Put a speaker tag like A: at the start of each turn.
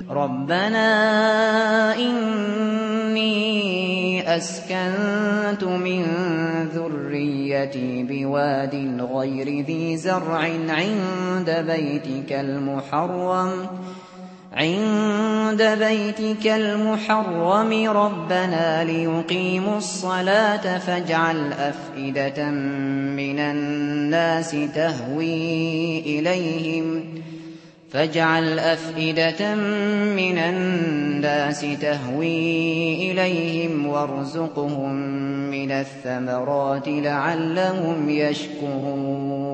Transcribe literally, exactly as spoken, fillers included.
A: رَبَّنَا إِنِّي أَسْكَنتُ مِن ذُرِّيَّتِي بِوَادٍ غَيْرِ ذِي زَرْعٍ عِندَ بَيْتِكَ الْمُحَرَّمِ عند بيتك المحرم ربنا ليقيموا الصلاة فاجعل أفئدة من الناس تهوي إليهم فاجعل أفئدة من الناس تهوي إليهم وارزقهم من الثمرات لعلهم يشكرون